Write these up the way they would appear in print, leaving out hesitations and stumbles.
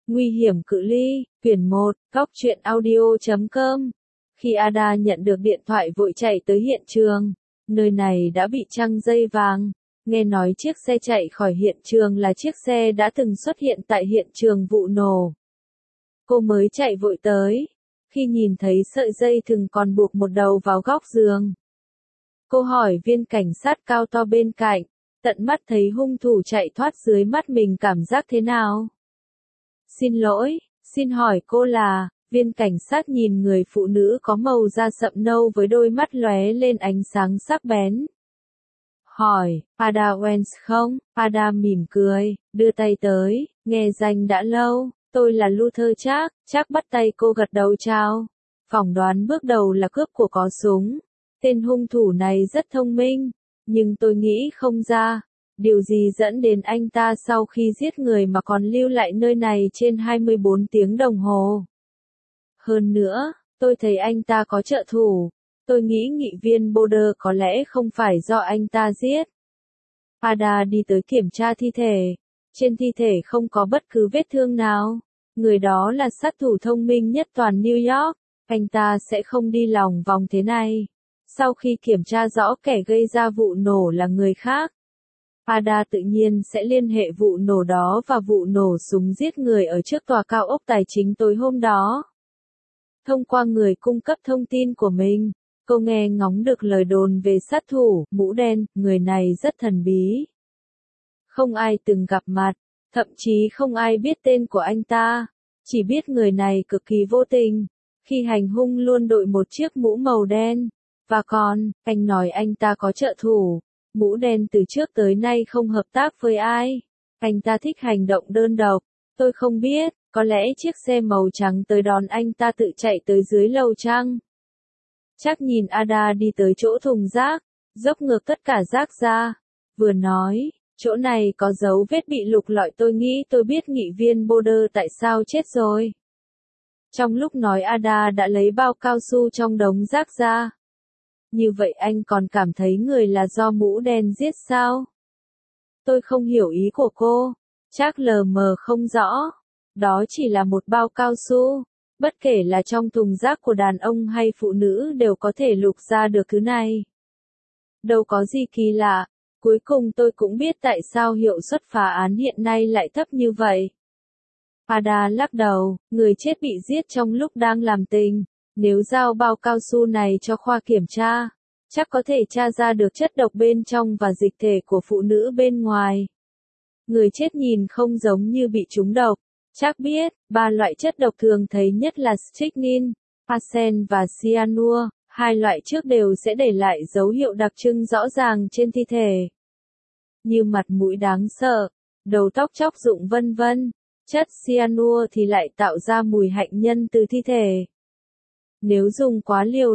Nguy hiểm cự ly, quyển 1, góc truyện audio.com. Khi Ada nhận được điện thoại vội chạy tới hiện trường, nơi này đã bị trăng dây vàng. Nghe nói chiếc xe chạy khỏi hiện trường là chiếc xe đã từng xuất hiện tại hiện trường vụ nổ. Cô mới chạy vội tới, khi nhìn thấy sợi dây thừng còn buộc một đầu vào góc giường. Cô hỏi viên cảnh sát cao to bên cạnh, tận mắt thấy hung thủ chạy thoát dưới mắt mình cảm giác thế nào? Xin lỗi, xin hỏi cô là, viên cảnh sát nhìn người phụ nữ có màu da sậm nâu với đôi mắt lóe lên ánh sáng sắc bén. Hỏi, Ada Wells không? Ada mỉm cười, đưa tay tới, nghe danh đã lâu, tôi là Luther Chắc bắt tay cô gật đầu chào. Phỏng đoán bước đầu là cướp của có súng. Tên hung thủ này rất thông minh, nhưng tôi nghĩ không ra. Điều gì dẫn đến anh ta sau khi giết người mà còn lưu lại nơi này trên 24 tiếng đồng hồ? Hơn nữa, tôi thấy anh ta có trợ thủ. Tôi nghĩ nghị viên Boulder có lẽ không phải do anh ta giết. Ada đi tới kiểm tra thi thể. Trên thi thể không có bất cứ vết thương nào. Người đó là sát thủ thông minh nhất toàn New York. Anh ta sẽ không đi lòng vòng thế này. Sau khi kiểm tra rõ kẻ gây ra vụ nổ là người khác, Ada tự nhiên sẽ liên hệ vụ nổ đó và vụ nổ súng giết người ở trước tòa cao ốc tài chính tối hôm đó. Thông qua người cung cấp thông tin của mình, cô nghe ngóng được lời đồn về sát thủ mũ đen, người này rất thần bí. Không ai từng gặp mặt, thậm chí không ai biết tên của anh ta, chỉ biết người này cực kỳ vô tình, khi hành hung luôn đội một chiếc mũ màu đen. Và còn, anh nói anh ta có trợ thủ. Mũ đen từ trước tới nay không hợp tác với ai. Anh ta thích hành động đơn độc. Tôi không biết, có lẽ chiếc xe màu trắng tới đón anh ta tự chạy tới dưới lầu chăng? Chắc nhìn Ada đi tới chỗ thùng rác, dốc ngược tất cả rác ra. Vừa nói, chỗ này có dấu vết bị lục lọi, tôi nghĩ tôi biết nghị viên Boulder tại sao chết rồi. Trong lúc nói Ada đã lấy bao cao su trong đống rác ra. Như vậy anh còn cảm thấy người là do mũ đen giết sao? Tôi không hiểu ý của cô. Chắc lờ mờ không rõ. Đó chỉ là một bao cao su. Bất kể là trong thùng rác của đàn ông hay phụ nữ đều có thể lục ra được thứ này. Đâu có gì kỳ lạ. Cuối cùng tôi cũng biết tại sao hiệu suất phá án hiện nay lại thấp như vậy. Ada lắc đầu, người chết bị giết trong lúc đang làm tình. Nếu giao bao cao su này cho khoa kiểm tra, chắc có thể tra ra được chất độc bên trong và dịch thể của phụ nữ bên ngoài. Người chết nhìn không giống như bị trúng độc. Chắc biết, 3 loại chất độc thường thấy nhất là strychnine, arsen và cyanua. 2 loại trước đều sẽ để lại dấu hiệu đặc trưng rõ ràng trên thi thể. Như mặt mũi đáng sợ, đầu tóc chóc rụng vân vân. Chất cyanua thì lại tạo ra mùi hạnh nhân từ thi thể. Nếu dùng quá liều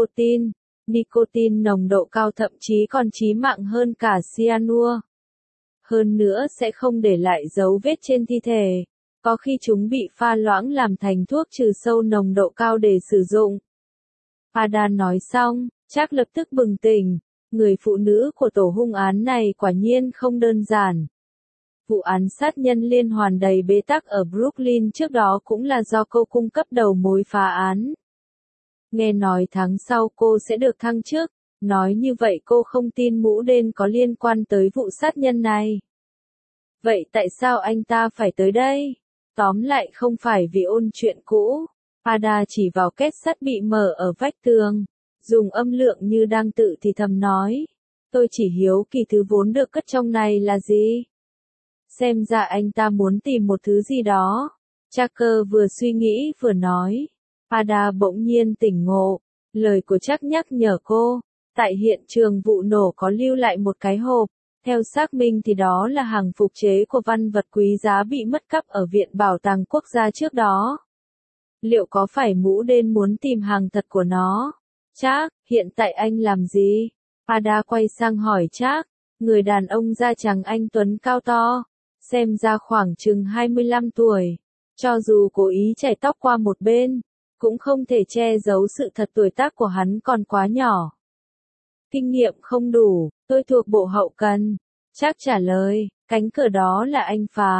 nicotine nồng độ cao thậm chí còn chí mạng hơn cả cyanua. Hơn nữa sẽ không để lại dấu vết trên thi thể, có khi chúng bị pha loãng làm thành thuốc trừ sâu nồng độ cao để sử dụng. Ada nói xong, chắc lập tức bừng tỉnh, người phụ nữ của tổ hung án này quả nhiên không đơn giản. Vụ án sát nhân liên hoàn đầy bế tắc ở Brooklyn trước đó cũng là do cô cung cấp đầu mối phá án. Nghe nói tháng sau cô sẽ được thăng chức, nói như vậy cô không tin mũ đen có liên quan tới vụ sát nhân này. Vậy tại sao anh ta phải tới đây? Tóm lại không phải vì ôn chuyện cũ. Ada chỉ vào két sắt bị mở ở vách tường, dùng âm lượng như đang tự thì thầm nói. Tôi chỉ hiếu kỳ thứ vốn được cất trong này là gì? Xem ra anh ta muốn tìm một thứ gì đó. Tucker vừa suy nghĩ vừa nói. Ada bỗng nhiên tỉnh ngộ, lời của Chắc nhắc nhở cô, tại hiện trường vụ nổ có lưu lại một cái hộp, theo xác minh thì đó là hàng phục chế của văn vật quý giá bị mất cắp ở Viện Bảo tàng Quốc gia trước đó. Liệu có phải mũ đen muốn tìm hàng thật của nó? Chắc, hiện tại anh làm gì? Ada quay sang hỏi Chắc, người đàn ông da trắng anh tuấn cao to, xem ra khoảng chừng 25 tuổi, cho dù cố ý chải tóc qua một bên, cũng không thể che giấu sự thật tuổi tác của hắn còn quá nhỏ. Kinh nghiệm không đủ, tôi thuộc bộ hậu cần. Chắc trả lời, cánh cửa đó là anh phá.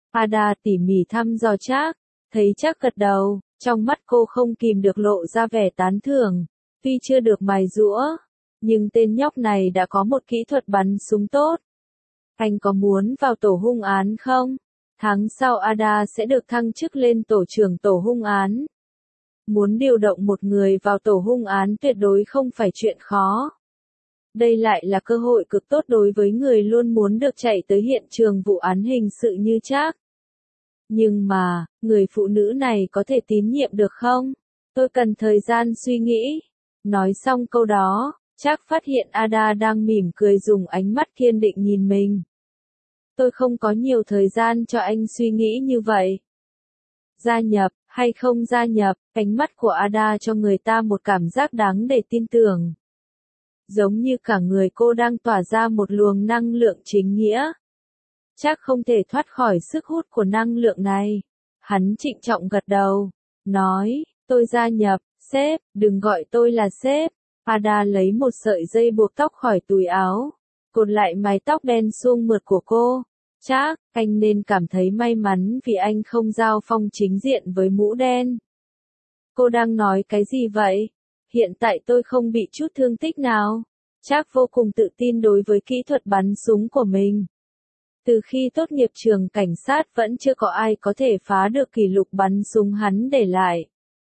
Ada tỉ mỉ thăm dò Trác, thấy Trác gật đầu, trong mắt cô không kìm được lộ ra vẻ tán thưởng. Tuy chưa được mài giũa, nhưng tên nhóc này đã có một kỹ thuật bắn súng tốt. Anh có muốn vào tổ hung án không? Tháng sau Ada sẽ được thăng chức lên tổ trưởng tổ hung án. Muốn điều động một người vào tổ hung án tuyệt đối không phải chuyện khó. Đây lại là cơ hội cực tốt đối với người luôn muốn được chạy tới hiện trường vụ án hình sự như Trác. Nhưng mà, người phụ nữ này có thể tín nhiệm được không? Tôi cần thời gian suy nghĩ. Nói xong câu đó, Trác phát hiện Ada đang mỉm cười dùng ánh mắt kiên định nhìn mình. Tôi không có nhiều thời gian cho anh suy nghĩ như vậy. Gia nhập, hay không gia nhập, ánh mắt của Ada cho người ta một cảm giác đáng để tin tưởng. Giống như cả người cô đang tỏa ra một luồng năng lượng chính nghĩa. Trác không thể thoát khỏi sức hút của năng lượng này. Hắn trịnh trọng gật đầu, nói, tôi gia nhập, sếp, đừng gọi tôi là sếp. Ada lấy một sợi dây buộc tóc khỏi túi áo, cột lại mái tóc đen suông mượt của cô. Trác, anh nên cảm thấy may mắn vì anh không giao phong chính diện với mũ đen. Cô đang nói cái gì vậy? Hiện tại tôi không bị chút thương tích nào. Trác vô cùng tự tin đối với kỹ thuật bắn súng của mình. Từ khi tốt nghiệp trường cảnh sát vẫn chưa có ai có thể phá được kỷ lục bắn súng hắn để lại.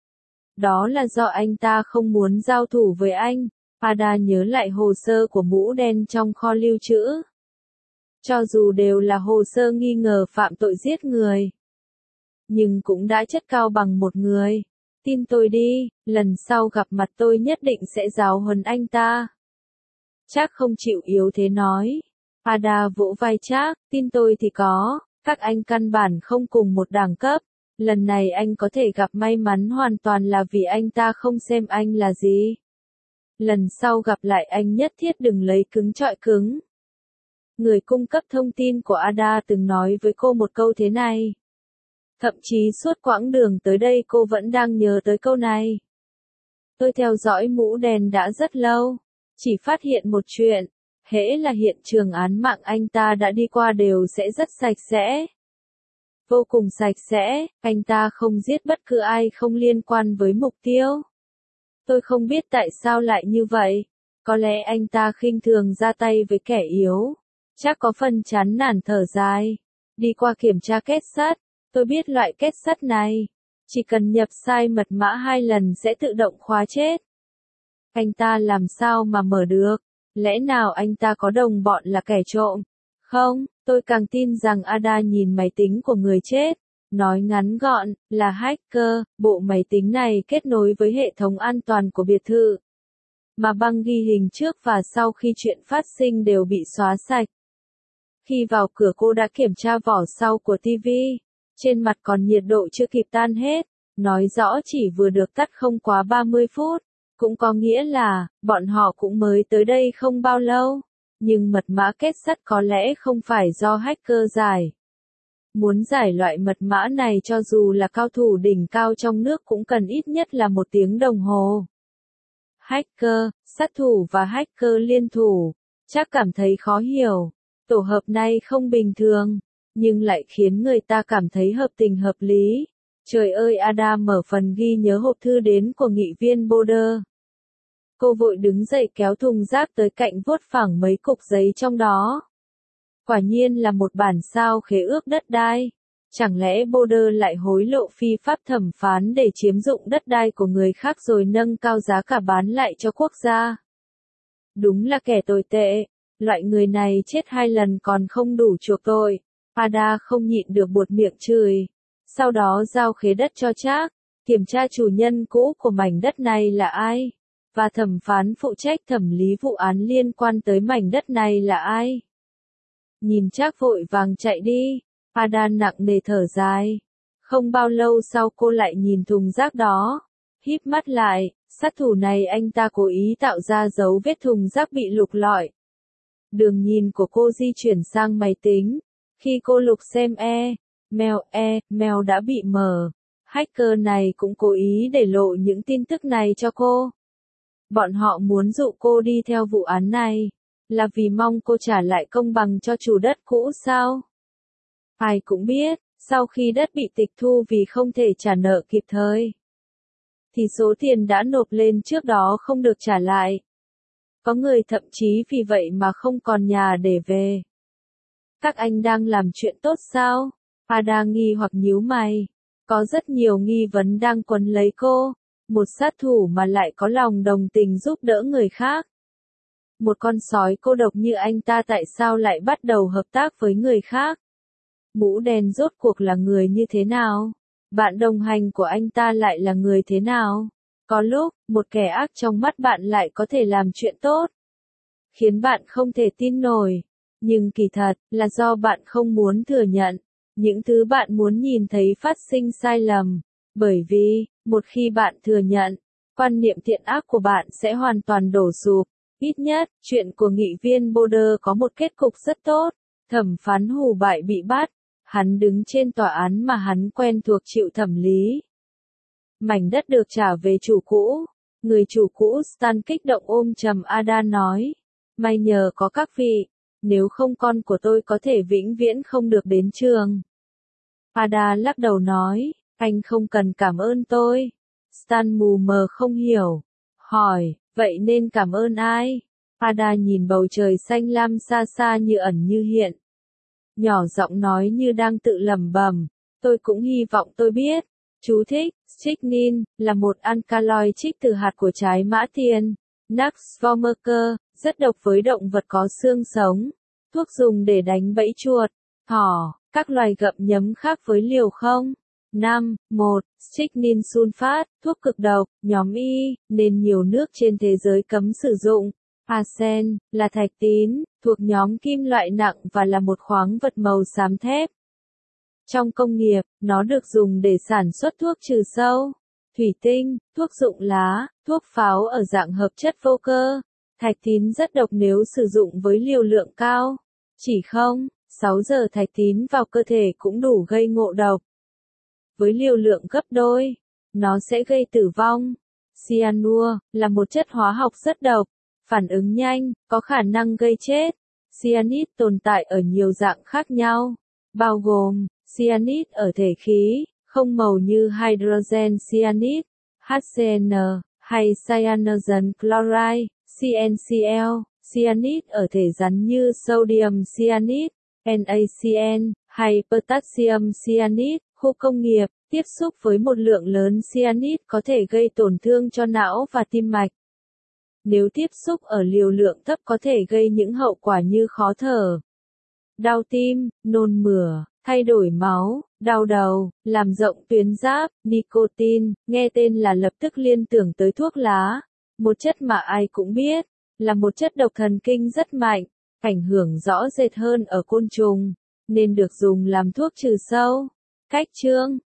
Đó là do anh ta không muốn giao thủ với anh. Ada nhớ lại hồ sơ của mũ đen trong kho lưu trữ. Cho dù đều là hồ sơ nghi ngờ phạm tội giết người, nhưng cũng đã chất cao bằng một người. Tin tôi đi, lần sau gặp mặt tôi nhất định sẽ giáo huấn anh ta. Trác không chịu yếu thế nói. Ada vỗ vai Trác, tin tôi thì có, các anh căn bản không cùng một đẳng cấp. Lần này anh có thể gặp may mắn hoàn toàn là vì anh ta không xem anh là gì. Lần sau gặp lại anh nhất thiết đừng lấy cứng trọi cứng. Người cung cấp thông tin của Ada từng nói với cô một câu thế này. Thậm chí suốt quãng đường tới đây cô vẫn đang nhớ tới câu này. Tôi theo dõi mũ đen đã rất lâu, chỉ phát hiện một chuyện, hễ là hiện trường án mạng anh ta đã đi qua đều sẽ rất sạch sẽ. Vô cùng sạch sẽ, anh ta không giết bất cứ ai không liên quan với mục tiêu. Tôi không biết tại sao lại như vậy, có lẽ anh ta khinh thường ra tay với kẻ yếu. Chắc có phần chán nản thở dài. Đi qua kiểm tra kết sắt, tôi biết loại kết sắt này, chỉ cần nhập sai mật mã 2 lần sẽ tự động khóa chết. Anh ta làm sao mà mở được? Lẽ nào anh ta có đồng bọn là kẻ trộm? Không, tôi càng tin rằng Ada nhìn máy tính của người chết. Nói ngắn gọn, là hacker, bộ máy tính này kết nối với hệ thống an toàn của biệt thự. Mà băng ghi hình trước và sau khi chuyện phát sinh đều bị xóa sạch. Khi vào cửa cô đã kiểm tra vỏ sau của TV. Trên mặt còn nhiệt độ chưa kịp tan hết. Nói rõ chỉ vừa được tắt không quá 30 phút. Cũng có nghĩa là, bọn họ cũng mới tới đây không bao lâu. Nhưng mật mã kết sắt có lẽ không phải do hacker giải. Muốn giải loại mật mã này cho dù là cao thủ đỉnh cao trong nước cũng cần ít nhất là 1 tiếng đồng hồ. Hacker, sát thủ và hacker liên thủ, chắc cảm thấy khó hiểu. Tổ hợp này không bình thường, nhưng lại khiến người ta cảm thấy hợp tình hợp lý. Trời ơi, Ada mở phần ghi nhớ hộp thư đến của nghị viên Boulder. Cô vội đứng dậy kéo thùng rác tới cạnh vuốt phẳng mấy cục giấy trong đó. Quả nhiên là một bản sao khế ước đất đai. Chẳng lẽ Boulder lại hối lộ phi pháp thẩm phán để chiếm dụng đất đai của người khác rồi nâng cao giá cả bán lại cho quốc gia? Đúng là kẻ tồi tệ. Loại người này chết 2 lần còn không đủ chuộc tội. Ada không nhịn được buột miệng chửi. Sau đó giao khế đất cho Trác, kiểm tra chủ nhân cũ của mảnh đất này là ai, và thẩm phán phụ trách thẩm lý vụ án liên quan tới mảnh đất này là ai. Nhìn Trác vội vàng chạy đi, Ada nặng nề thở dài. Không bao lâu sau cô lại nhìn thùng rác đó, híp mắt lại, sát thủ này anh ta cố ý tạo ra dấu vết thùng rác bị lục lọi. Đường nhìn của cô di chuyển sang máy tính. Khi cô lục xem mail đã bị mờ. Hacker này cũng cố ý để lộ những tin tức này cho cô. Bọn họ muốn dụ cô đi theo vụ án này, là vì mong cô trả lại công bằng cho chủ đất cũ sao? Ai cũng biết, Sau khi đất bị tịch thu vì không thể trả nợ kịp thời, thì số tiền đã nộp lên trước đó không được trả lại. Có người thậm chí vì vậy mà không còn nhà để về. Các anh đang làm chuyện tốt sao? Ada nghi hoặc nhíu mày. Có rất nhiều nghi vấn đang quấn lấy cô. Một sát thủ mà lại có lòng đồng tình giúp đỡ người khác. Một con sói cô độc như anh ta tại sao lại bắt đầu hợp tác với người khác? Mũ đen rốt cuộc là người như thế nào? Bạn đồng hành của anh ta lại là người thế nào? Có lúc, một kẻ ác trong mắt bạn lại có thể làm chuyện tốt, khiến bạn không thể tin nổi. Nhưng kỳ thật, là do bạn không muốn thừa nhận những thứ bạn muốn nhìn thấy phát sinh sai lầm. Bởi vì, một khi bạn thừa nhận, quan niệm thiện ác của bạn sẽ hoàn toàn đổ sụp. Ít nhất, chuyện của nghị viên Boulder có một kết cục rất tốt. Thẩm phán Hù Bại bị bắt. Hắn đứng trên tòa án mà hắn quen thuộc chịu thẩm lý. Mảnh đất được trả về chủ cũ. Người chủ cũ Stan kích động ôm chầm Ada nói. May nhờ có các vị. Nếu không con của tôi có thể vĩnh viễn không được đến trường. Ada lắc đầu nói. Anh không cần cảm ơn tôi. Stan mù mờ không hiểu. Hỏi, vậy nên cảm ơn ai? Ada nhìn bầu trời xanh lam xa xa như ẩn như hiện. Nhỏ giọng nói như đang tự lẩm bẩm. Tôi cũng hy vọng tôi biết. Chú thích, strychnine, là một alkaloid trích từ hạt của trái mã tiền. Nux vomica, rất độc với động vật có xương sống. Thuốc dùng để đánh bẫy chuột, thỏ, các loài gặm nhấm khác với liều không. 5. 1. Strychnine sulfat, thuốc cực độc, nhóm Y, nên nhiều nước trên thế giới cấm sử dụng. Arsen, là thạch tín, thuộc nhóm kim loại nặng và là một khoáng vật màu xám thép. Trong công nghiệp, nó được dùng để sản xuất thuốc trừ sâu, thủy tinh, thuốc dụng lá, thuốc pháo ở dạng hợp chất vô cơ. Thạch tín rất độc nếu sử dụng với liều lượng cao. Chỉ 6 giờ thạch tín vào cơ thể cũng đủ gây ngộ độc. Với liều lượng gấp đôi, nó sẽ gây tử vong. Cyanua, là một chất hóa học rất độc, phản ứng nhanh, có khả năng gây chết. Cyanide tồn tại ở nhiều dạng khác nhau, bao gồm cyanide ở thể khí, không màu như hydrogen cyanide, HCN, hay cyanogen chloride, CnCl, cyanide ở thể rắn như sodium cyanide, NaCN, hay potassium cyanide. Khu công nghiệp, tiếp xúc với một lượng lớn cyanide có thể gây tổn thương cho não và tim mạch. Nếu tiếp xúc ở liều lượng thấp có thể gây những hậu quả như khó thở, đau tim, nôn mửa, thay đổi máu, đau đầu, làm rộng tuyến giáp. Nicotine, nghe tên là lập tức liên tưởng tới thuốc lá, một chất mà ai cũng biết, là một chất độc thần kinh rất mạnh, ảnh hưởng rõ rệt hơn ở côn trùng, nên được dùng làm thuốc trừ sâu. Cách chương